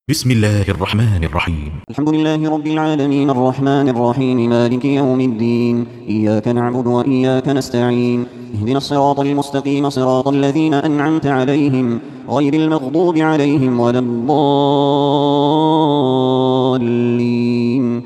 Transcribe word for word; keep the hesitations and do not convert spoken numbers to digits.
بسم الله الرحمن الرحيم. الحمد لله رب العالمين الرحمن الرحيم مالك يوم الدين. إياك نعبد وإياك نستعين. اهدنا الصراط المستقيم صراط الذين أنعمت عليهم غير المغضوب عليهم ولا الضالين.